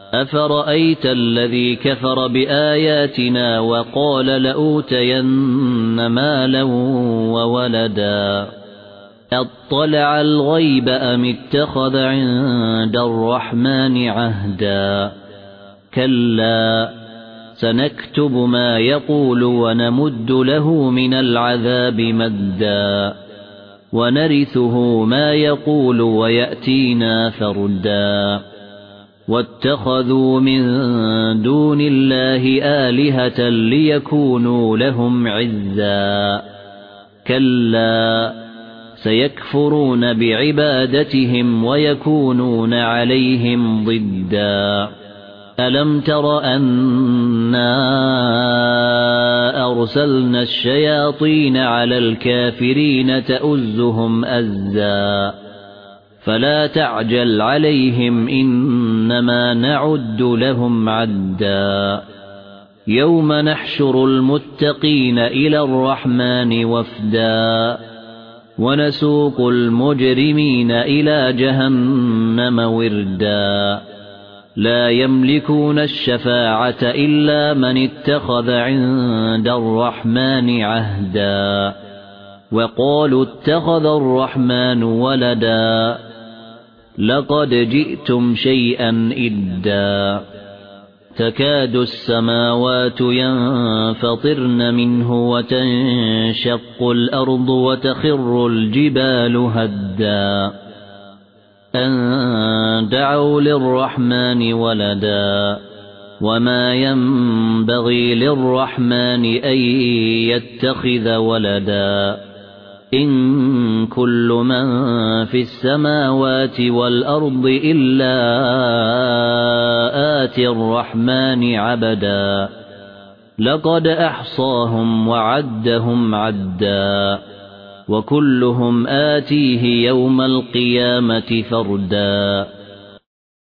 أفرأيت الذي كفر بآياتنا وقال لأوتين مالا وولدا أطلع الغيب أم اتخذ عند الرحمن عهدا كلا سنكتب ما يقول ونمد له من العذاب مدا ونرثه ما يقول ويأتينا فردا واتخذوا من دون الله آلهة ليكونوا لهم عزا كلا سيكفرون بعبادتهم ويكونون عليهم ضدا ألم تر أنا أرسلنا الشياطين على الكافرين تؤزهم أزا فلا تعجل عليهم إنما نعد لهم عدا يوم نحشر المتقين إلى الرحمن وفدا ونسوق المجرمين إلى جهنم وردا لا يملكون الشفاعة إلا من اتخذ عند الرحمن عهدا وقالوا اتخذ الرحمن ولدا لقد جئتم شيئا إدا تكاد السماوات ينفطرن منه وتنشق الأرض وتخر الجبال هدا أن دعوا للرحمن ولدا وما ينبغي للرحمن أن يتخذ ولدا إن كل من في السماوات والأرض إلا آتي الرحمن عبدا لقد أحصاهم وعدهم عدا وكلهم آتيه يوم القيامة فردا